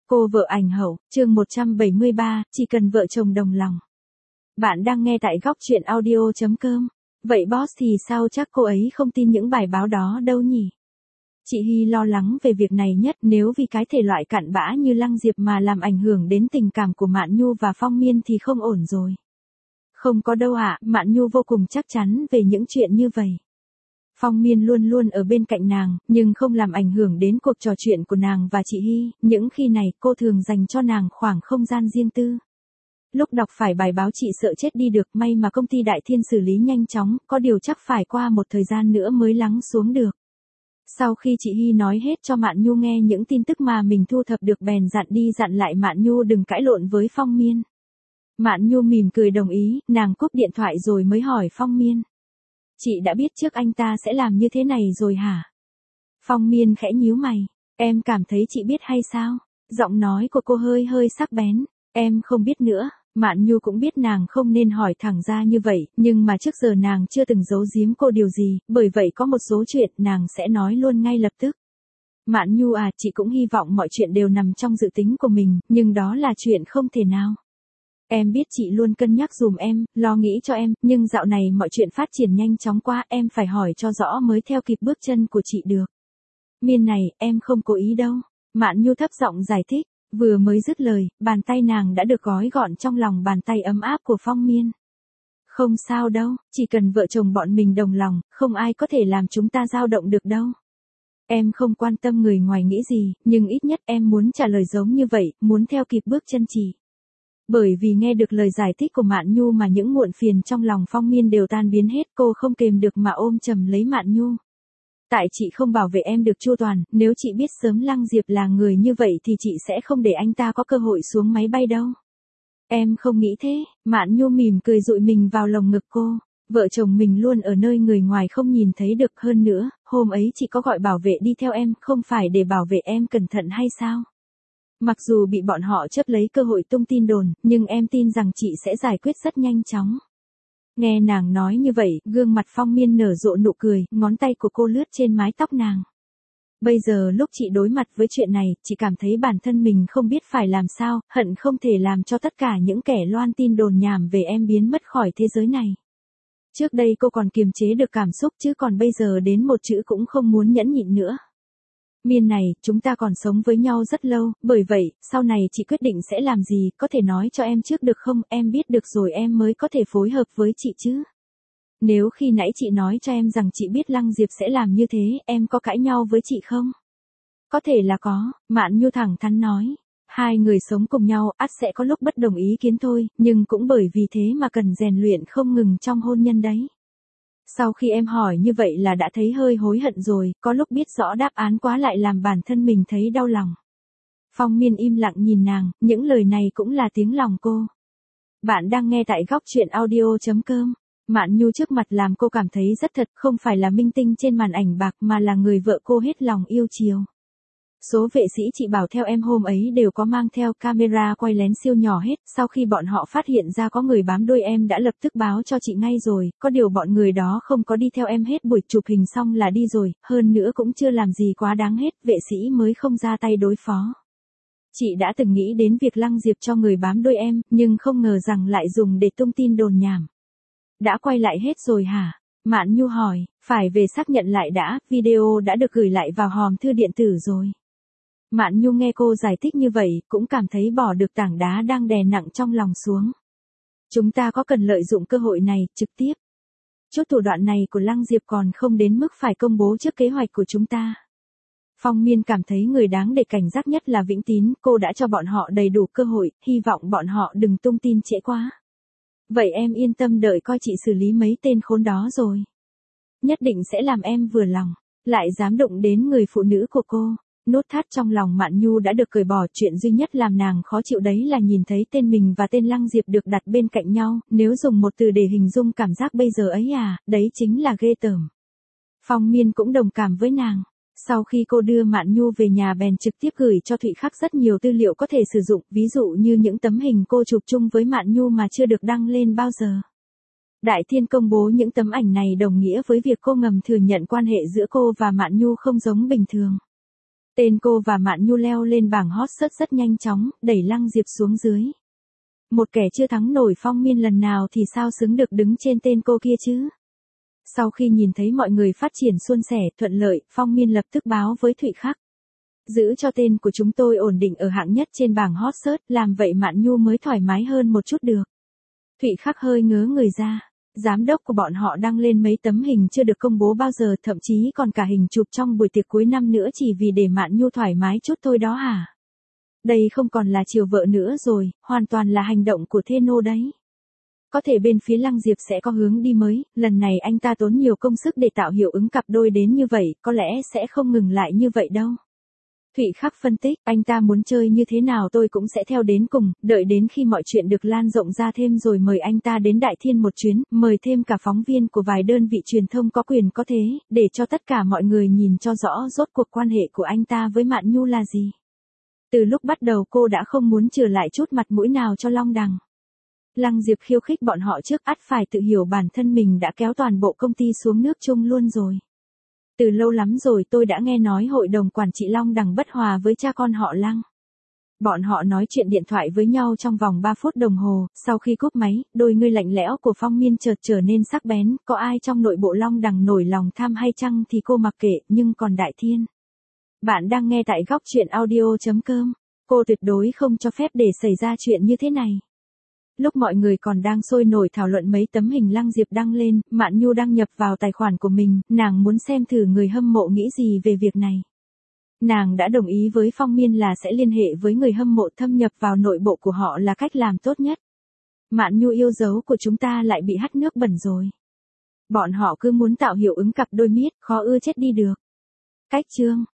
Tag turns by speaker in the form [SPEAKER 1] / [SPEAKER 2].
[SPEAKER 1] Cô vợ ảnh hậu, chương 173, chỉ cần vợ chồng đồng lòng. Bạn đang nghe tại góc truyện audio.com. Vậy boss thì sao, chắc cô ấy không tin những bài báo đó đâu nhỉ? Chị Hy lo lắng về việc này nhất, nếu vì cái thể loại cặn bã như Lăng Diệp mà làm ảnh hưởng đến tình cảm của Mạn Nhu và Phong Miên thì không ổn rồi. Không có đâu ạ, Mạn Nhu vô cùng chắc chắn về những chuyện như vậy. Phong Miên luôn luôn ở bên cạnh nàng, nhưng không làm ảnh hưởng đến cuộc trò chuyện của nàng và chị Hy, những khi này cô thường dành cho nàng khoảng không gian riêng tư. Lúc đọc phải bài báo chị sợ chết đi được, may mà công ty Đại Thiên xử lý nhanh chóng, có điều chắc phải qua một thời gian nữa mới lắng xuống được. Sau khi chị Hy nói hết cho Mạn Nhu nghe những tin tức mà mình thu thập được, bèn dặn đi dặn lại Mạn Nhu đừng cãi lộn với Phong Miên. Mạn Nhu mỉm cười đồng ý, nàng cúp điện thoại rồi mới hỏi Phong Miên. Chị đã biết trước anh ta sẽ làm như thế này rồi hả? Phong Miên khẽ nhíu mày. Em cảm thấy chị biết hay sao? Giọng nói của cô hơi sắc bén. Em không biết nữa. Mạn Nhu cũng biết nàng không nên hỏi thẳng ra như vậy, nhưng mà trước giờ nàng chưa từng giấu giếm cô điều gì, bởi vậy có một số chuyện nàng sẽ nói luôn ngay lập tức. Mạn Nhu à, chị cũng hy vọng mọi chuyện đều nằm trong dự tính của mình, nhưng đó là chuyện không thể nào. Em biết chị luôn cân nhắc giùm em, lo nghĩ cho em, nhưng dạo này mọi chuyện phát triển nhanh chóng quá, em phải hỏi cho rõ mới theo kịp bước chân của chị được. Miên này, em không cố ý đâu. Mạn Nhu thấp giọng giải thích, vừa mới dứt lời, bàn tay nàng đã được gói gọn trong lòng bàn tay ấm áp của Phong Miên. Không sao đâu, chỉ cần vợ chồng bọn mình đồng lòng, không ai có thể làm chúng ta dao động được đâu. Em không quan tâm người ngoài nghĩ gì, nhưng ít nhất em muốn trả lời giống như vậy, muốn theo kịp bước chân chị. Bởi vì nghe được lời giải thích của Mạn Nhu mà những muộn phiền trong lòng Phong Miên đều tan biến hết, cô không kềm được mà ôm chầm lấy Mạn Nhu. Tại chị không bảo vệ em được chu toàn, nếu chị biết sớm Lăng Diệp là người như vậy thì chị sẽ không để anh ta có cơ hội xuống máy bay đâu. Em không nghĩ thế. Mạn Nhu mỉm cười dụi mình vào lồng ngực cô. Vợ chồng mình luôn ở nơi người ngoài không nhìn thấy được, hơn nữa, hôm ấy chị có gọi bảo vệ đi theo em, không phải để bảo vệ em cẩn thận hay sao? Mặc dù bị bọn họ chấp lấy cơ hội tung tin đồn, nhưng em tin rằng chị sẽ giải quyết rất nhanh chóng. Nghe nàng nói như vậy, gương mặt Phong Miên nở rộ nụ cười, ngón tay của cô lướt trên mái tóc nàng. Bây giờ lúc chị đối mặt với chuyện này, chị cảm thấy bản thân mình không biết phải làm sao, hận không thể làm cho tất cả những kẻ loan tin đồn nhảm về em biến mất khỏi thế giới này. Trước đây cô còn kiềm chế được cảm xúc, chứ còn bây giờ đến một chữ cũng không muốn nhẫn nhịn nữa. Miên này, chúng ta còn sống với nhau rất lâu, bởi vậy, sau này chị quyết định sẽ làm gì, có thể nói cho em trước được không, em biết được rồi em mới có thể phối hợp với chị chứ. Nếu khi nãy chị nói cho em rằng chị biết Lăng Diệp sẽ làm như thế, em có cãi nhau với chị không? Có thể là có, Mạn Nhu thẳng thắn nói. Hai người sống cùng nhau, ắt sẽ có lúc bất đồng ý kiến thôi, nhưng cũng bởi vì thế mà cần rèn luyện không ngừng trong hôn nhân đấy. Sau khi em hỏi như vậy là đã thấy hơi hối hận rồi, có lúc biết rõ đáp án quá lại làm bản thân mình thấy đau lòng. Phong Miên im lặng nhìn nàng, những lời này cũng là tiếng lòng cô. Bạn đang nghe tại góc truyện audio.com. Mạn Nhu trước mặt làm cô cảm thấy rất thật, không phải là minh tinh trên màn ảnh bạc mà là người vợ cô hết lòng yêu chiều. Số vệ sĩ chị bảo theo em hôm ấy đều có mang theo camera quay lén siêu nhỏ hết, sau khi bọn họ phát hiện ra có người bám đuôi em đã lập tức báo cho chị ngay rồi, có điều bọn người đó không có đi theo em hết buổi chụp hình xong là đi rồi, hơn nữa cũng chưa làm gì quá đáng hết, vệ sĩ mới không ra tay đối phó. Chị đã từng nghĩ đến việc Lăng Diệp cho người bám đuôi em, nhưng không ngờ rằng lại dùng để tung tin đồn nhảm. Đã quay lại hết rồi hả? Mạn Nhu hỏi, phải về xác nhận lại đã, video đã được gửi lại vào hòm thư điện tử rồi. Mạn Nhu nghe cô giải thích như vậy, cũng cảm thấy bỏ được tảng đá đang đè nặng trong lòng xuống. Chúng ta có cần lợi dụng cơ hội này, trực tiếp. Chút thủ đoạn này của Lăng Diệp còn không đến mức phải công bố trước kế hoạch của chúng ta. Phong Miên cảm thấy người đáng để cảnh giác nhất là Vĩnh Tín, cô đã cho bọn họ đầy đủ cơ hội, hy vọng bọn họ đừng tung tin trễ quá. Vậy em yên tâm đợi coi chị xử lý mấy tên khốn đó rồi. Nhất định sẽ làm em vừa lòng, lại dám đụng đến người phụ nữ của cô. Nút thắt trong lòng Mạn Nhu đã được cởi bỏ, chuyện duy nhất làm nàng khó chịu đấy là nhìn thấy tên mình và tên Lăng Diệp được đặt bên cạnh nhau, nếu dùng một từ để hình dung cảm giác bây giờ ấy đấy chính là ghê tởm. Phong Miên cũng đồng cảm với nàng. Sau khi cô đưa Mạn Nhu về nhà bèn trực tiếp gửi cho Thụy Khắc rất nhiều tư liệu có thể sử dụng, ví dụ như những tấm hình cô chụp chung với Mạn Nhu mà chưa được đăng lên bao giờ. Đại Thiên công bố những tấm ảnh này đồng nghĩa với việc cô ngầm thừa nhận quan hệ giữa cô và Mạn Nhu không giống bình thường. Tên cô và Mạn Nhu leo lên bảng hot search rất nhanh chóng, đẩy Lăng Diệp xuống dưới. Một kẻ chưa thắng nổi Phong Miên lần nào thì sao xứng được đứng trên tên cô kia chứ? Sau khi nhìn thấy mọi người phát triển suôn sẻ, thuận lợi, Phong Miên lập tức báo với Thụy Khắc. Giữ cho tên của chúng tôi ổn định ở hạng nhất trên bảng hot search, làm vậy Mạn Nhu mới thoải mái hơn một chút được. Thụy Khắc hơi ngớ người ra. Giám đốc của bọn họ đăng lên mấy tấm hình chưa được công bố bao giờ, thậm chí còn cả hình chụp trong buổi tiệc cuối năm nữa chỉ vì để Mạn Nhu thoải mái chút thôi đó hả? Đây không còn là chiều vợ nữa rồi, hoàn toàn là hành động của thê nô đấy. Có thể bên phía Lăng Diệp sẽ có hướng đi mới, lần này anh ta tốn nhiều công sức để tạo hiệu ứng cặp đôi đến như vậy, có lẽ sẽ không ngừng lại như vậy đâu. Thụy Khắc phân tích, anh ta muốn chơi như thế nào tôi cũng sẽ theo đến cùng, đợi đến khi mọi chuyện được lan rộng ra thêm rồi mời anh ta đến Đại Thiên một chuyến, mời thêm cả phóng viên của vài đơn vị truyền thông có quyền có thế, để cho tất cả mọi người nhìn cho rõ rốt cuộc quan hệ của anh ta với Mạn Nhu là gì. Từ lúc bắt đầu cô đã không muốn chừa lại chút mặt mũi nào cho Long Đằng. Lăng Diệp khiêu khích bọn họ trước, ắt phải tự hiểu bản thân mình đã kéo toàn bộ công ty xuống nước chung luôn rồi. Từ lâu lắm rồi tôi đã nghe nói hội đồng quản trị Long Đằng bất hòa với cha con họ Lăng. Bọn họ nói chuyện điện thoại với nhau trong vòng 3 phút đồng hồ, sau khi cúp máy, đôi ngươi lạnh lẽo của Phong Miên chợt trở nên sắc bén, có ai trong nội bộ Long Đằng nổi lòng tham hay chăng thì cô mặc kệ, nhưng còn Đại Thiên. Bạn đang nghe tại góc truyện audio.com, cô tuyệt đối không cho phép để xảy ra chuyện như thế này. Lúc mọi người còn đang sôi nổi thảo luận mấy tấm hình Lăng Diệp đăng lên, Mạn Nhu đăng nhập vào tài khoản của mình, nàng muốn xem thử người hâm mộ nghĩ gì về việc này. Nàng đã đồng ý với Phong Miên là sẽ liên hệ với người hâm mộ, thâm nhập vào nội bộ của họ là cách làm tốt nhất. Mạn Nhu yêu dấu của chúng ta lại bị hắt nước bẩn rồi. Bọn họ cứ muốn tạo hiệu ứng cặp đôi miết, khó ưa chết đi được. Cách chương